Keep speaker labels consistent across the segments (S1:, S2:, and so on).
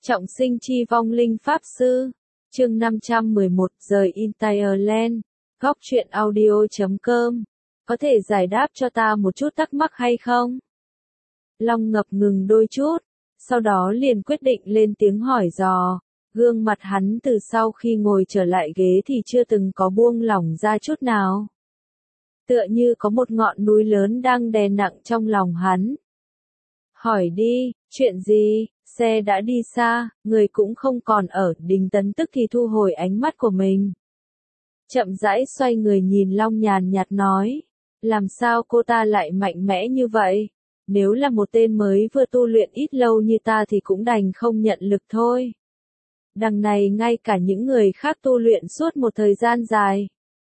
S1: Trọng sinh chi vong linh pháp sư. Chương 511 rời Ireland. Góc truyện audio.com. Có thể giải đáp cho ta một chút thắc mắc hay không? Long ngập ngừng đôi chút, sau đó liền quyết định lên tiếng hỏi dò. Gương mặt hắn từ sau khi ngồi trở lại ghế thì chưa từng có buông lỏng ra chút nào. Tựa như có một ngọn núi lớn đang đè nặng trong lòng hắn. Hỏi đi, chuyện gì? Xe đã đi xa, người cũng không còn ở. Đinh Tấn tức thì thu hồi ánh mắt của mình. Chậm rãi xoay người nhìn Long nhàn nhạt nói. Làm sao cô ta lại mạnh mẽ như vậy? Nếu là một tên mới vừa tu luyện ít lâu như ta thì cũng đành không nhận lực thôi. Đằng này ngay cả những người khác tu luyện suốt một thời gian dài.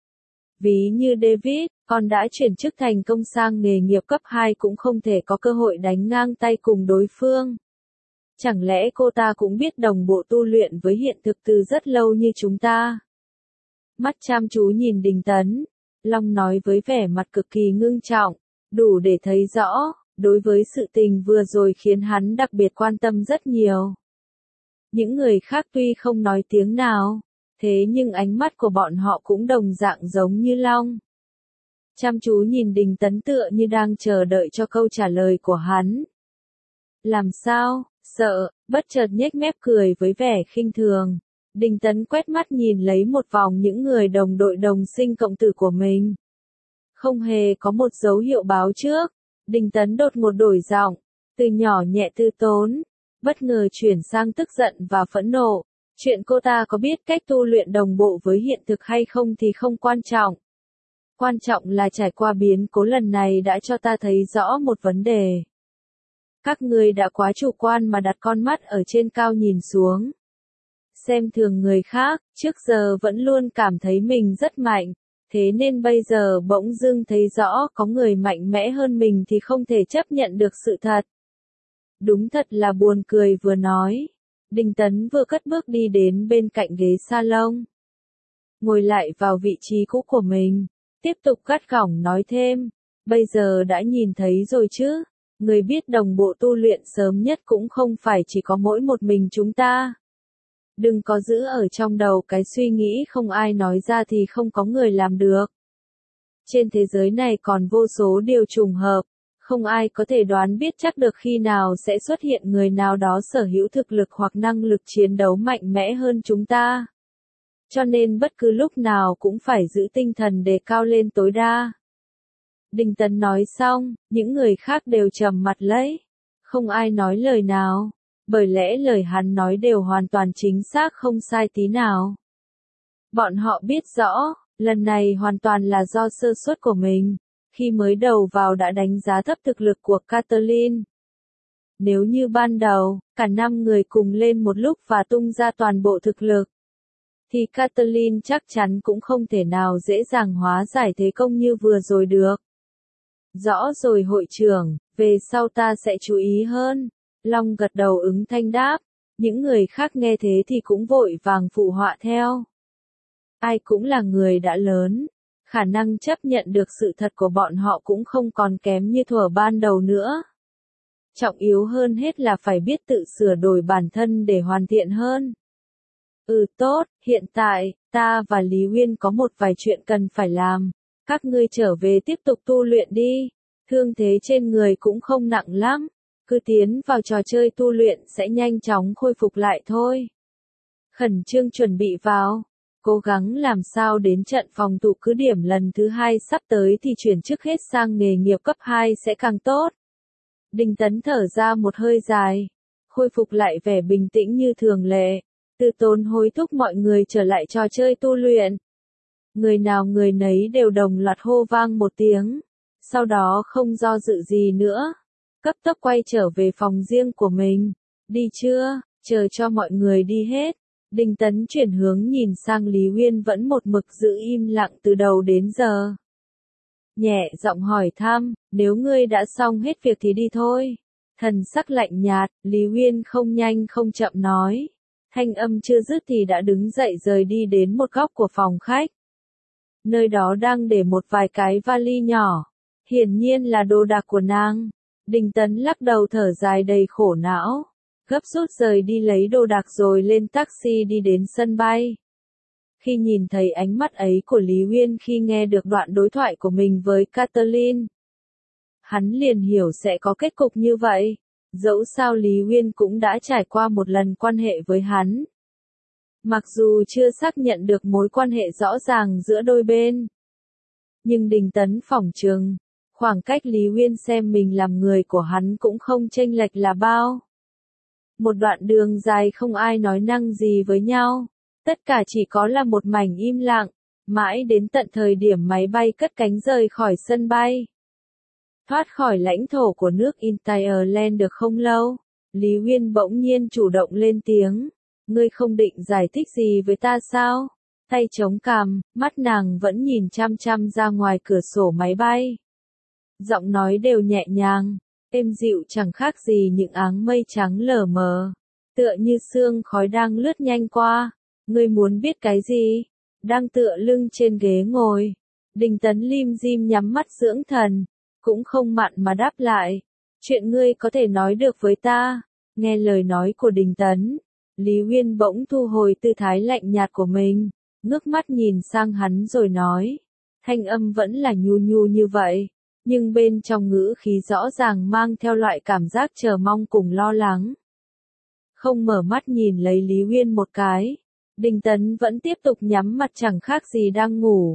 S1: Ví như David, con đã chuyển chức thành công sang nghề nghiệp cấp 2 cũng không thể có cơ hội đánh ngang tay cùng đối phương. Chẳng lẽ cô ta cũng biết đồng bộ tu luyện với hiện thực từ rất lâu như chúng ta? Mắt chăm chú nhìn Đinh Tấn, Long nói với vẻ mặt cực kỳ ngưng trọng, đủ để thấy rõ, đối với sự tình vừa rồi khiến hắn đặc biệt quan tâm rất nhiều. Những người khác tuy không nói tiếng nào, thế nhưng ánh mắt của bọn họ cũng đồng dạng giống như Long. Chăm chú nhìn Đinh Tấn tựa như đang chờ đợi cho câu trả lời của hắn. Làm sao? Sợ, bất chợt nhếch mép cười với vẻ khinh thường. Đinh Tấn quét mắt nhìn lấy một vòng những người đồng đội đồng sinh cộng tử của mình. Không hề có một dấu hiệu báo trước. Đinh Tấn đột ngột đổi giọng, từ nhỏ nhẹ từ tốn, bất ngờ chuyển sang tức giận và phẫn nộ. Chuyện cô ta có biết cách tu luyện đồng bộ với hiện thực hay không thì không quan trọng. Quan trọng là trải qua biến cố lần này đã cho ta thấy rõ một vấn đề. Các ngươi đã quá chủ quan mà đặt con mắt ở trên cao nhìn xuống. Xem thường người khác, trước giờ vẫn luôn cảm thấy mình rất mạnh, thế nên bây giờ bỗng dưng thấy rõ có người mạnh mẽ hơn mình thì không thể chấp nhận được sự thật. Đúng thật là buồn cười vừa nói. Đinh Tấn vừa cất bước đi đến bên cạnh ghế salon. Ngồi lại vào vị trí cũ của mình, tiếp tục gắt gỏng nói thêm, bây giờ đã nhìn thấy rồi chứ. Người biết đồng bộ tu luyện sớm nhất cũng không phải chỉ có mỗi một mình chúng ta. Đừng có giữ ở trong đầu cái suy nghĩ không ai nói ra thì không có người làm được. Trên thế giới này còn vô số điều trùng hợp, không ai có thể đoán biết chắc được khi nào sẽ xuất hiện người nào đó sở hữu thực lực hoặc năng lực chiến đấu mạnh mẽ hơn chúng ta. Cho nên bất cứ lúc nào cũng phải giữ tinh thần đề cao lên tối đa. Đinh Tấn nói xong, những người khác đều trầm mặt lấy. Không ai nói lời nào, bởi lẽ lời hắn nói đều hoàn toàn chính xác không sai tí nào. Bọn họ biết rõ, lần này hoàn toàn là do sơ suất của mình, khi mới đầu vào đã đánh giá thấp thực lực của Kathleen. Nếu như ban đầu, cả 5 người cùng lên một lúc và tung ra toàn bộ thực lực, thì Kathleen chắc chắn cũng không thể nào dễ dàng hóa giải thế công như vừa rồi được. Rõ rồi hội trưởng, về sau ta sẽ chú ý hơn. Long gật đầu ứng thanh đáp, những người khác nghe thế thì cũng vội vàng phụ họa theo. Ai cũng là người đã lớn, khả năng chấp nhận được sự thật của bọn họ cũng không còn kém như thuở ban đầu nữa. Trọng yếu hơn hết là phải biết tự sửa đổi bản thân để hoàn thiện hơn. Tốt, hiện tại, ta và Lý Uyên có một vài chuyện cần phải làm. Các ngươi trở về tiếp tục tu luyện đi, thương thế trên người cũng không nặng lắm, cứ tiến vào trò chơi tu luyện sẽ nhanh chóng khôi phục lại thôi. Khẩn trương chuẩn bị vào, cố gắng làm sao đến trận phòng thủ cứ điểm lần thứ 2 sắp tới thì chuyển chức hết sang nghề nghiệp cấp 2 sẽ càng tốt. Đinh Tấn thở ra một hơi dài, khôi phục lại vẻ bình tĩnh như thường lệ, từ tốn hối thúc mọi người trở lại trò chơi tu luyện. Người nào người nấy đều đồng loạt hô vang một tiếng, sau đó không do dự gì nữa, cấp tốc quay trở về phòng riêng của mình. Đi chưa, chờ cho mọi người đi hết. Đinh Tấn chuyển hướng nhìn sang Lý Uyên vẫn một mực giữ im lặng từ đầu đến giờ. Nhẹ giọng hỏi thăm, nếu ngươi đã xong hết việc thì đi thôi. Thần sắc lạnh nhạt, Lý Uyên không nhanh không chậm nói. Thanh âm chưa dứt thì đã đứng dậy rời đi đến một góc của phòng khách. Nơi đó đang để một vài cái vali nhỏ, hiển nhiên là đồ đạc của nàng. Đinh Tấn lắc đầu thở dài đầy khổ não, gấp rút rời đi lấy đồ đạc rồi lên taxi đi đến sân bay. Khi nhìn thấy ánh mắt ấy của Lý Uyên khi nghe được đoạn đối thoại của mình với Catherine, hắn liền hiểu sẽ có kết cục như vậy. Dẫu sao Lý Uyên cũng đã trải qua một lần quan hệ với hắn. Mặc dù chưa xác nhận được mối quan hệ rõ ràng giữa đôi bên, nhưng Đình Tấn phỏng chừng, khoảng cách Lý Uyên xem mình làm người của hắn cũng không chênh lệch là bao. Một đoạn đường dài không ai nói năng gì với nhau, tất cả chỉ có là một mảnh im lặng, mãi đến tận thời điểm máy bay cất cánh rời khỏi sân bay. Thoát khỏi lãnh thổ của nước Ireland được không lâu, Lý Uyên bỗng nhiên chủ động lên tiếng, ngươi không định giải thích gì với ta sao? Tay chống cằm, mắt nàng vẫn nhìn chăm chăm ra ngoài cửa sổ máy bay. Giọng nói đều nhẹ nhàng, êm dịu chẳng khác gì những áng mây trắng lờ mờ, tựa như sương khói đang lướt nhanh qua. Ngươi muốn biết cái gì? Đang tựa lưng trên ghế ngồi, Đình Tấn lim dim nhắm mắt dưỡng thần, cũng không mặn mà đáp lại. Chuyện ngươi có thể nói được với ta. Nghe lời nói của Đình Tấn, Lý Uyên bỗng thu hồi tư thái lạnh nhạt của mình, ngước mắt nhìn sang hắn rồi nói. Thanh âm vẫn là nhu nhu như vậy, nhưng bên trong ngữ khí rõ ràng mang theo loại cảm giác chờ mong cùng lo lắng. Không mở mắt nhìn lấy Lý Uyên một cái, Đình Tấn vẫn tiếp tục nhắm mặt chẳng khác gì đang ngủ.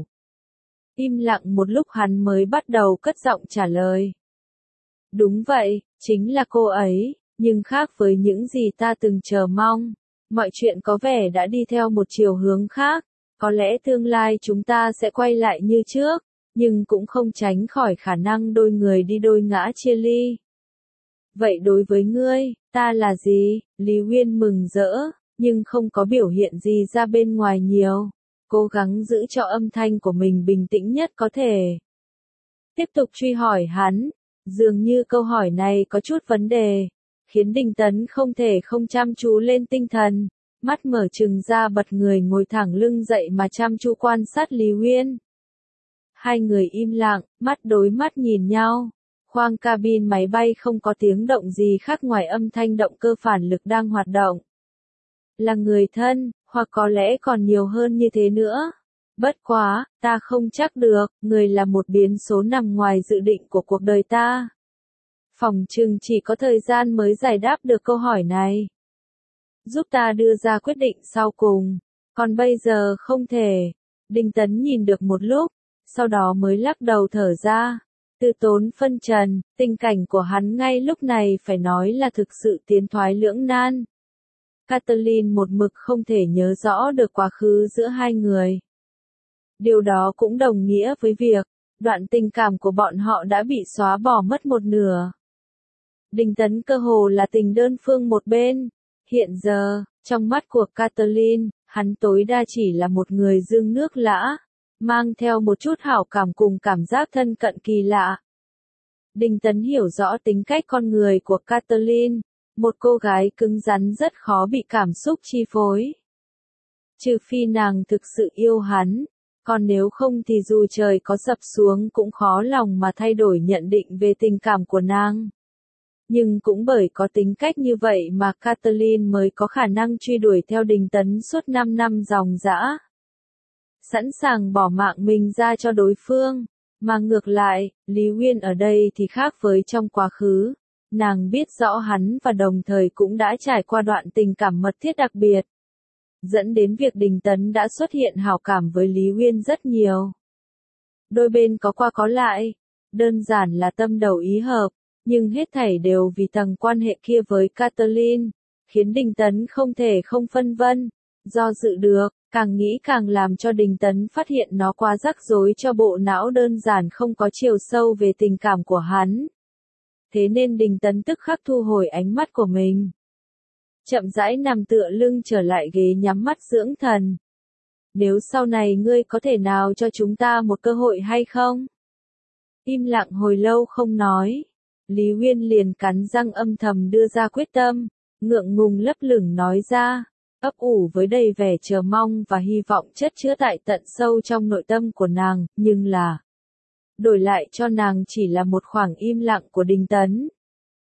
S1: Im lặng một lúc hắn mới bắt đầu cất giọng trả lời. Đúng vậy, chính là cô ấy, nhưng khác với những gì ta từng chờ mong. Mọi chuyện có vẻ đã đi theo một chiều hướng khác, có lẽ tương lai chúng ta sẽ quay lại như trước, nhưng cũng không tránh khỏi khả năng đôi người đi đôi ngã chia ly. Vậy đối với ngươi, ta là gì? Lý Uyên mừng rỡ, nhưng không có biểu hiện gì ra bên ngoài nhiều. Cố gắng giữ cho âm thanh của mình bình tĩnh nhất có thể. Tiếp tục truy hỏi hắn, dường như câu hỏi này có chút vấn đề, khiến Đình Tấn không thể không chăm chú lên tinh thần, mắt mở trừng ra bật người ngồi thẳng lưng dậy mà chăm chú quan sát Lý Uyên. Hai người im lặng, mắt đối mắt nhìn nhau. Khoang cabin máy bay không có tiếng động gì khác ngoài âm thanh động cơ phản lực đang hoạt động. Là người thân, hoặc có lẽ còn nhiều hơn như thế nữa. Bất quá, ta không chắc được, người là một biến số nằm ngoài dự định của cuộc đời ta. Phỏng chừng chỉ có thời gian mới giải đáp được câu hỏi này. Giúp ta đưa ra quyết định sau cùng, còn bây giờ không thể. Đình Tấn nhìn được một lúc, sau đó mới lắc đầu thở ra. Từ tốn phân trần, tình cảnh của hắn ngay lúc này phải nói là thực sự tiến thoái lưỡng nan. Catherine một mực không thể nhớ rõ được quá khứ giữa hai người. Điều đó cũng đồng nghĩa với việc, đoạn tình cảm của bọn họ đã bị xóa bỏ mất một nửa. Đình Tấn cơ hồ là tình đơn phương một bên. Hiện giờ, trong mắt của Catherine, hắn tối đa chỉ là một người dương nước lã, mang theo một chút hảo cảm cùng cảm giác thân cận kỳ lạ. Đình Tấn hiểu rõ tính cách con người của Catherine, một cô gái cứng rắn rất khó bị cảm xúc chi phối. Trừ phi nàng thực sự yêu hắn, còn nếu không thì dù trời có sập xuống cũng khó lòng mà thay đổi nhận định về tình cảm của nàng. Nhưng cũng bởi có tính cách như vậy mà Catherine mới có khả năng truy đuổi theo Đình Tấn suốt 5 năm ròng rã. Sẵn sàng bỏ mạng mình ra cho đối phương. Mà ngược lại, Lý Uyên ở đây thì khác với trong quá khứ. Nàng biết rõ hắn và đồng thời cũng đã trải qua đoạn tình cảm mật thiết đặc biệt. Dẫn đến việc Đình Tấn đã xuất hiện hảo cảm với Lý Uyên rất nhiều. Đôi bên có qua có lại, đơn giản là tâm đầu ý hợp, nhưng hết thảy đều vì tầng quan hệ kia với Catherine, khiến Đình Tấn không thể không phân vân, do dự được, càng nghĩ càng làm cho Đình Tấn phát hiện nó quá rắc rối cho bộ não đơn giản không có chiều sâu về tình cảm của hắn. Thế nên Đình Tấn tức khắc thu hồi ánh mắt của mình. Chậm rãi nằm tựa lưng trở lại ghế nhắm mắt dưỡng thần. Nếu sau này ngươi có thể nào cho chúng ta một cơ hội hay không? Im lặng hồi lâu không nói. Lý Uyên liền cắn răng âm thầm đưa ra quyết tâm, ngượng ngùng lấp lửng nói ra, ấp ủ với đầy vẻ chờ mong và hy vọng chất chứa tại tận sâu trong nội tâm của nàng, nhưng là đổi lại cho nàng chỉ là một khoảng im lặng của Đình Tấn.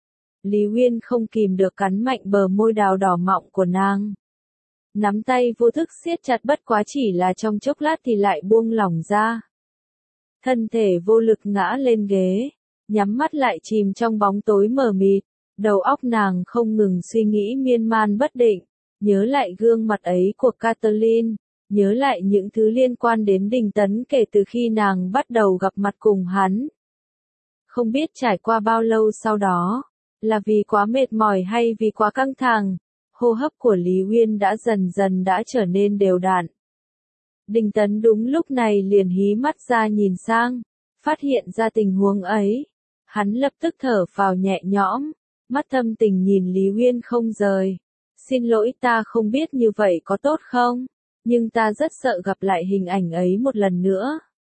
S1: Lý Uyên không kìm được cắn mạnh bờ môi đào đỏ mọng của nàng. Nắm tay vô thức siết chặt, bất quá chỉ là trong chốc lát thì lại buông lỏng ra. Thân thể vô lực ngã lên ghế, nhắm mắt lại chìm trong bóng tối mờ mịt, đầu óc nàng không ngừng suy nghĩ miên man bất định, nhớ lại gương mặt ấy của Catherine, nhớ lại những thứ liên quan đến Đình Tấn kể từ khi nàng bắt đầu gặp mặt cùng hắn. Không biết trải qua bao lâu sau đó, là vì quá mệt mỏi hay vì quá căng thẳng, hô hấp của Lý Uyên đã dần dần đã trở nên đều đặn. Đình Tấn đúng lúc này liền hí mắt ra nhìn sang, phát hiện ra tình huống ấy. Hắn lập tức thở phào nhẹ nhõm, mắt thâm tình nhìn Lý Uyên không rời. Xin lỗi, ta không biết như vậy có tốt không, nhưng ta rất sợ gặp lại hình ảnh ấy một lần nữa.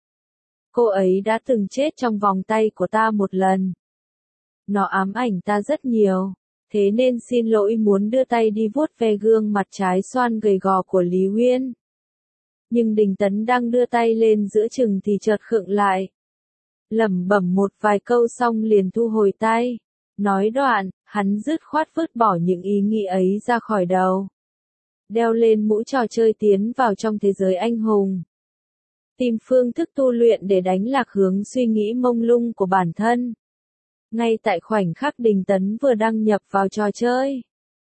S1: Cô ấy đã từng chết trong vòng tay của ta một lần. Nó ám ảnh ta rất nhiều, thế nên xin lỗi, muốn đưa tay đi vuốt ve gương mặt trái xoan gầy gò của Lý Uyên. Nhưng Đình Tấn đang đưa tay lên giữa chừng thì chợt khựng lại. Lẩm bẩm một vài câu xong liền thu hồi tay. Nói đoạn, hắn dứt khoát vứt bỏ những ý nghĩ ấy ra khỏi đầu. Đeo lên mũ trò chơi tiến vào trong thế giới anh hùng. Tìm phương thức tu luyện để đánh lạc hướng suy nghĩ mông lung của bản thân. Ngay tại khoảnh khắc Đình Tấn vừa đăng nhập vào trò chơi,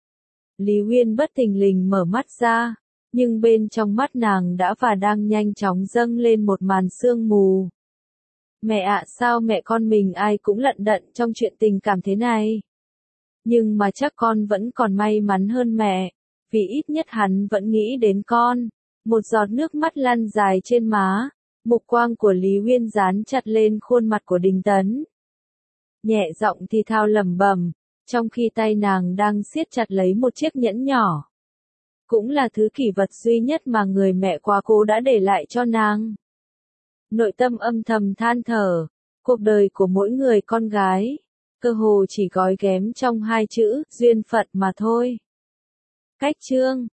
S1: Lý Uyên bất thình lình mở mắt ra, nhưng bên trong mắt nàng đã và đang nhanh chóng dâng lên một màn sương mù. Mẹ ạ, sao mẹ con mình ai cũng lận đận trong chuyện tình cảm thế này? Nhưng mà chắc con vẫn còn may mắn hơn mẹ, vì ít nhất hắn vẫn nghĩ đến con. Một giọt nước mắt lăn dài trên má, mục quang của Lý Uyên dán chặt lên khuôn mặt của Đình Tấn. Nhẹ giọng thì thào lẩm bẩm, trong khi tay nàng đang siết chặt lấy một chiếc nhẫn nhỏ. Cũng là thứ kỷ vật duy nhất mà người mẹ quá cố đã để lại cho nàng. Nội tâm âm thầm than thở, cuộc đời của mỗi người con gái, cơ hồ chỉ gói ghém trong hai chữ, duyên phận mà thôi. Cách chương